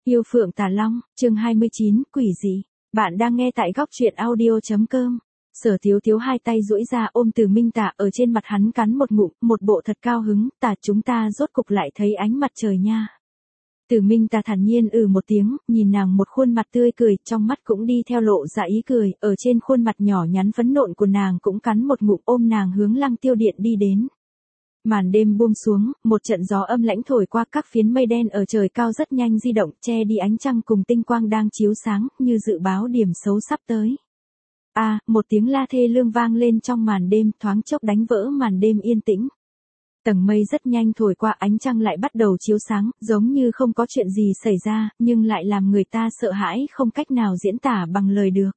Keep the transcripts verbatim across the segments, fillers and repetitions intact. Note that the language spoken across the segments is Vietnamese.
Yêu Phượng Tà Long, chương hai mươi chín, quỷ dị. Bạn đang nghe tại góc truyện audio chấm com. Sở Thiếu Thiếu hai tay duỗi ra ôm Từ Minh Tà, ở trên mặt hắn cắn một ngụm, một bộ thật cao hứng, "Tà, chúng ta rốt cục lại thấy ánh mặt trời nha." Từ Minh Tà thản nhiên ừ một tiếng, nhìn nàng một khuôn mặt tươi cười, trong mắt cũng đi theo lộ ra ý cười, ở trên khuôn mặt nhỏ nhắn phấn nộn của nàng cũng cắn một ngụm, ôm nàng hướng Lăng Tiêu Điện đi đến. Màn đêm buông xuống, một trận gió âm lãnh thổi qua, các phiến mây đen ở trời cao rất nhanh di động, che đi ánh trăng cùng tinh quang đang chiếu sáng, như dự báo điểm xấu sắp tới. A, à, một tiếng la thê lương vang lên trong màn đêm, thoáng chốc đánh vỡ màn đêm yên tĩnh. Tầng mây rất nhanh thổi qua, ánh trăng lại bắt đầu chiếu sáng, giống như không có chuyện gì xảy ra, nhưng lại làm người ta sợ hãi không cách nào diễn tả bằng lời được.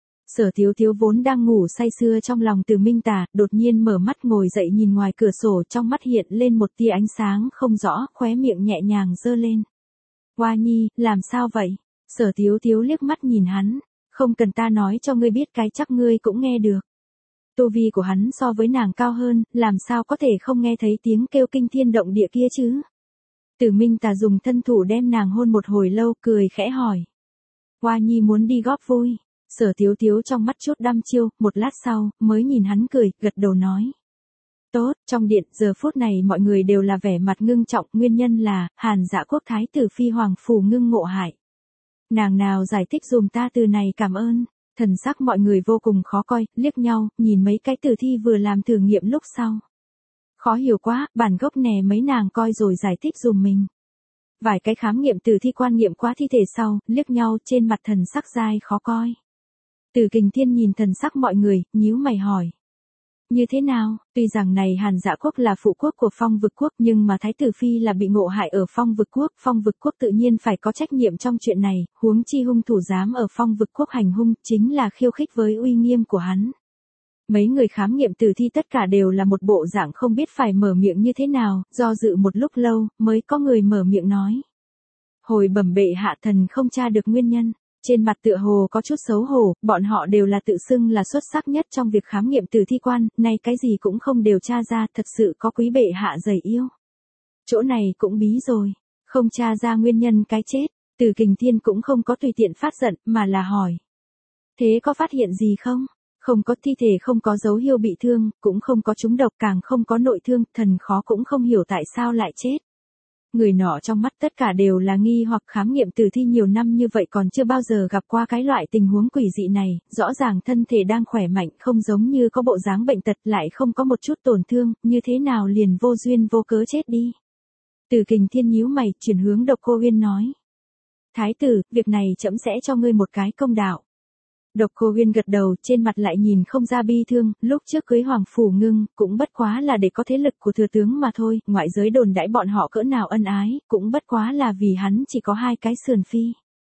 Sở Thiếu Thiếu vốn đang ngủ say sưa trong lòng Từ Minh Tà, đột nhiên mở mắt ngồi dậy nhìn ngoài cửa sổ, trong mắt hiện lên một tia ánh sáng không rõ, khóe miệng nhẹ nhàng giơ lên. "Hoa Nhi, làm sao vậy?" Sở Thiếu Thiếu liếc mắt nhìn hắn, "Không cần ta nói cho ngươi biết, cái chắc ngươi cũng nghe được." Tu vi của hắn so với nàng cao hơn, làm sao có thể không nghe thấy tiếng kêu kinh thiên động địa kia chứ? Từ Minh Tà dùng thân thủ đem nàng hôn một hồi lâu, cười khẽ hỏi. "Hoa Nhi muốn đi góp vui." Sở Thiếu Thiếu trong mắt chút đăm chiêu, một lát sau, mới nhìn hắn cười, gật đầu nói. "Tốt." Trong điện, giờ phút này mọi người đều là vẻ mặt ngưng trọng, nguyên nhân là, Hàn Dạ Quốc Thái tử Phi Hoàng Phủ Ngưng ngộ hại. Nàng nào giải thích dùm ta từ này cảm ơn. Thần sắc mọi người vô cùng khó coi, liếc nhau, nhìn mấy cái tử thi vừa làm thử nghiệm lúc sau. Khó hiểu quá, bản gốc nè mấy nàng coi rồi giải thích dùm mình. Vài cái khám nghiệm tử thi quan nghiệm qua thi thể sau, liếc nhau, trên mặt thần sắc dai khó coi. Từ Kình Thiên nhìn thần sắc mọi người, nhíu mày hỏi. "Như thế nào?" Tuy rằng này Hàn Dạ Quốc là phụ quốc của Phong Vực Quốc, nhưng mà Thái tử Phi là bị ngộ hại ở Phong Vực Quốc, Phong Vực Quốc tự nhiên phải có trách nhiệm trong chuyện này, huống chi hung thủ dám ở Phong Vực Quốc hành hung, chính là khiêu khích với uy nghiêm của hắn. Mấy người khám nghiệm tử thi tất cả đều là một bộ dạng không biết phải mở miệng như thế nào, do dự một lúc lâu, mới có người mở miệng nói. "Hồi bẩm bệ hạ, thần không tra được nguyên nhân." Trên mặt tựa hồ có chút xấu hổ, bọn họ đều là tự xưng là xuất sắc nhất trong việc khám nghiệm tử thi quan, nay cái gì cũng không đều tra ra, thật sự có quý bệ hạ dày yêu. Chỗ này cũng bí rồi, không tra ra nguyên nhân cái chết, Từ Kình Thiên cũng không có tùy tiện phát giận, mà là hỏi. "Thế có phát hiện gì không?" "Không có, thi thể không có dấu hiệu bị thương, cũng không có trúng độc, càng không có nội thương, thần khó cũng không hiểu tại sao lại chết." Người nọ trong mắt tất cả đều là nghi hoặc, khám nghiệm tử thi nhiều năm như vậy còn chưa bao giờ gặp qua cái loại tình huống quỷ dị này, rõ ràng thân thể đang khỏe mạnh, không giống như có bộ dáng bệnh tật, lại không có một chút tổn thương, như thế nào liền vô duyên vô cớ chết đi. Từ Kình Thiên nhíu mày, chuyển hướng Độc Cô Huyên nói. "Thái tử, việc này trẫm sẽ cho ngươi một cái công đạo." Độc Cô Huyên gật đầu, trên mặt lại nhìn không ra bi thương, lúc trước cưới Hoàng Phủ Ngưng, cũng bất quá là để có thế lực của thừa tướng mà thôi, ngoại giới đồn đãi bọn họ cỡ nào ân ái, cũng bất quá là vì hắn chỉ có hai cái sườn phi.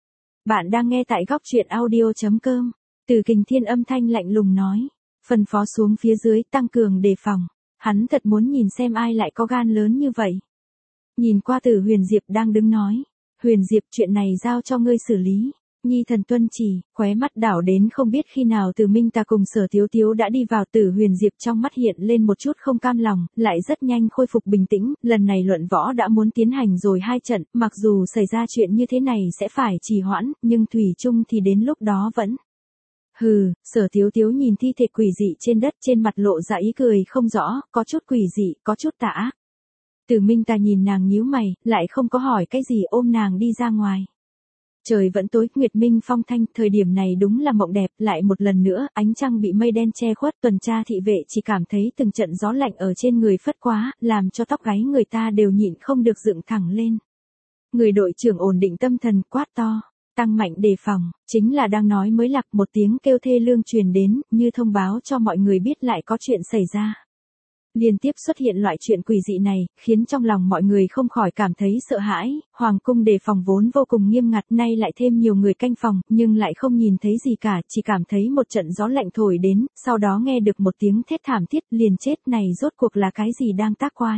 Bạn đang nghe tại góc truyện audio chấm com. Từ Kình Thiên âm thanh lạnh lùng nói, phân phó xuống phía dưới tăng cường đề phòng, hắn thật muốn nhìn xem ai lại có gan lớn như vậy. Nhìn qua Từ Huyền Diệp đang đứng nói, "Huyền Diệp, chuyện này giao cho ngươi xử lý." Nhi thần tuân chỉ, khóe mắt đảo đến không biết khi nào Từ Minh Tà cùng Sở Thiếu Thiếu đã đi vào. Từ Huyền Diệp trong mắt hiện lên một chút không cam lòng, lại rất nhanh khôi phục bình tĩnh, lần này luận võ đã muốn tiến hành rồi hai trận, mặc dù xảy ra chuyện như thế này sẽ phải trì hoãn, nhưng thủy chung thì đến lúc đó vẫn. Hừ, Sở Thiếu Thiếu nhìn thi thể quỷ dị trên đất, trên mặt lộ ra ý cười không rõ, có chút quỷ dị, có chút tà ác. Từ Minh Tà nhìn nàng nhíu mày, lại không có hỏi cái gì, ôm nàng đi ra ngoài. Trời vẫn tối, nguyệt minh phong thanh, thời điểm này đúng là mộng đẹp, lại một lần nữa, ánh trăng bị mây đen che khuất, tuần tra thị vệ chỉ cảm thấy từng trận gió lạnh ở trên người phất quá, làm cho tóc gáy người ta đều nhịn không được dựng thẳng lên. Người đội trưởng ổn định tâm thần, quát to, tăng mạnh đề phòng, chính là đang nói mới lạc, một tiếng kêu thê lương truyền đến, như thông báo cho mọi người biết lại có chuyện xảy ra. Liên tiếp xuất hiện loại chuyện quỷ dị này, khiến trong lòng mọi người không khỏi cảm thấy sợ hãi, hoàng cung đề phòng vốn vô cùng nghiêm ngặt, nay lại thêm nhiều người canh phòng, nhưng lại không nhìn thấy gì cả, chỉ cảm thấy một trận gió lạnh thổi đến, sau đó nghe được một tiếng thét thảm thiết, liền chết, này rốt cuộc là cái gì đang tác quái.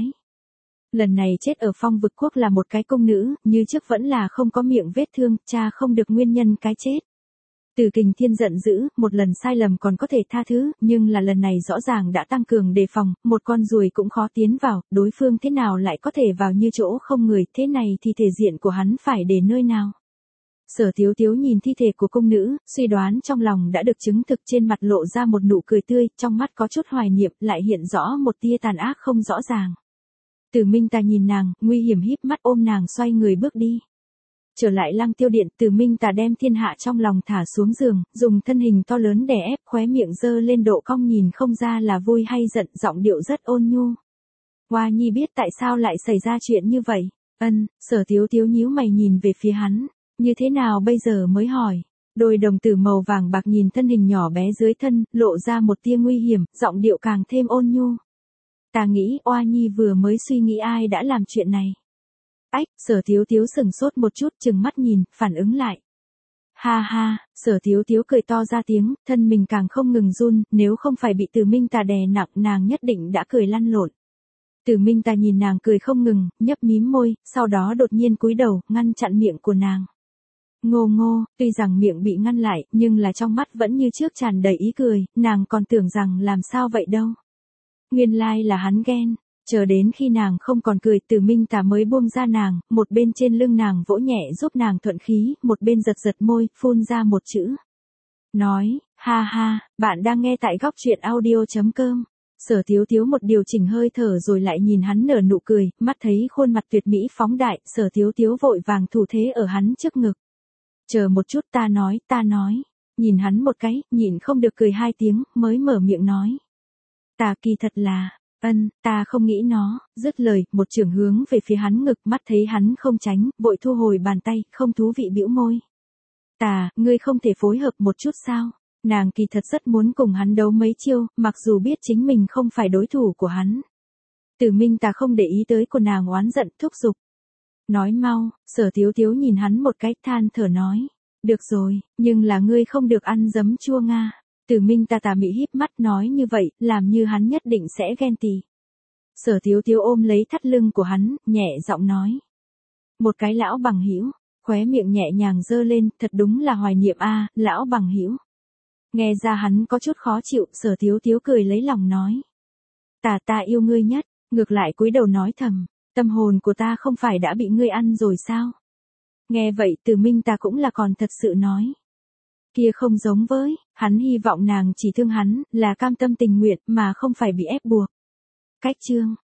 Lần này chết ở Phong Vực Quốc là một cái cung nữ, như trước vẫn là không có miệng vết thương, cha không được nguyên nhân cái chết. Từ Kình Thiên giận dữ, một lần sai lầm còn có thể tha thứ, nhưng là lần này rõ ràng đã tăng cường đề phòng, một con ruồi cũng khó tiến vào, đối phương thế nào lại có thể vào như chỗ không người, thế này thì thể diện của hắn phải để nơi nào. Sở Thiếu Thiếu nhìn thi thể của cung nữ, suy đoán trong lòng đã được chứng thực, trên mặt lộ ra một nụ cười tươi, trong mắt có chút hoài niệm, lại hiện rõ một tia tàn ác không rõ ràng. Từ Minh Tà nhìn nàng, nguy hiểm híp mắt ôm nàng xoay người bước đi. Trở lại Lăng Tiêu Điện, Từ Minh Tà đem thiên hạ trong lòng thả xuống giường, dùng thân hình to lớn đè ép, khóe miệng dơ lên độ cong, nhìn không ra là vui hay giận, giọng điệu rất ôn nhu. Hoa Nhi biết tại sao lại xảy ra chuyện như vậy. Ân, Sở Thiếu Thiếu nhíu mày nhìn về phía hắn. Như thế nào bây giờ mới hỏi. Đôi đồng tử màu vàng bạc nhìn thân hình nhỏ bé dưới thân, lộ ra một tia nguy hiểm, giọng điệu càng thêm ôn nhu. Ta nghĩ Oa Nhi vừa mới suy nghĩ ai đã làm chuyện này. Ách, Sở Thiếu Thiếu sừng sốt một chút, chừng mắt nhìn, phản ứng lại. Ha ha, Sở Thiếu Thiếu cười to ra tiếng, thân mình càng không ngừng run, nếu không phải bị Từ Minh Tà đè nặng, nàng nhất định đã cười lăn lộn. Từ Minh Tà nhìn nàng cười không ngừng, nhấp mím môi, sau đó đột nhiên cúi đầu, ngăn chặn miệng của nàng. Ngô Ngô, tuy rằng miệng bị ngăn lại, nhưng là trong mắt vẫn như trước tràn đầy ý cười, nàng còn tưởng rằng làm sao vậy đâu. Nguyên lai là hắn ghen, chờ đến khi nàng không còn cười, Từ Minh Tà mới buông ra nàng, một bên trên lưng nàng vỗ nhẹ giúp nàng thuận khí, một bên giật giật môi, phun ra một chữ. Nói, ha ha, bạn đang nghe tại góc truyện audio chấm com. Sở Thiếu Thiếu một điều chỉnh hơi thở rồi lại nhìn hắn nở nụ cười, mắt thấy khuôn mặt tuyệt mỹ phóng đại, Sở Thiếu Thiếu vội vàng thủ thế ở hắn trước ngực. Chờ một chút, ta nói, ta nói. Nhìn hắn một cái, nhịn không được cười hai tiếng, mới mở miệng nói. Ta kỳ thật là, ân, ta không nghĩ nó, dứt lời, một chưởng hướng về phía hắn ngực, mắt thấy hắn không tránh, vội thu hồi bàn tay, không thú vị bĩu môi. Ta, ngươi không thể phối hợp một chút sao? Nàng kỳ thật rất muốn cùng hắn đấu mấy chiêu, mặc dù biết chính mình không phải đối thủ của hắn. Từ Minh Tà không để ý tới của nàng oán giận, thúc giục. Nói mau, Sở Thiếu Thiếu nhìn hắn một cái, than thở nói. Được rồi, nhưng là ngươi không được ăn giấm chua Nga. Từ Minh Tà tà mị híp mắt nói như vậy, làm như hắn nhất định sẽ ghen tị. Sở Thiếu Thiếu ôm lấy thắt lưng của hắn, nhẹ giọng nói. Một cái lão bằng hữu, khóe miệng nhẹ nhàng dơ lên, thật đúng là hoài niệm a, lão bằng hữu. Nghe ra hắn có chút khó chịu, Sở Thiếu Thiếu cười lấy lòng nói. Ta ta yêu ngươi nhất, ngược lại cúi đầu nói thầm, tâm hồn của ta không phải đã bị ngươi ăn rồi sao? Nghe vậy Từ Minh Tà cũng là còn thật sự nói. Kia không giống với, hắn hy vọng nàng chỉ thương hắn, là cam tâm tình nguyện, mà không phải bị ép buộc. Cách chương.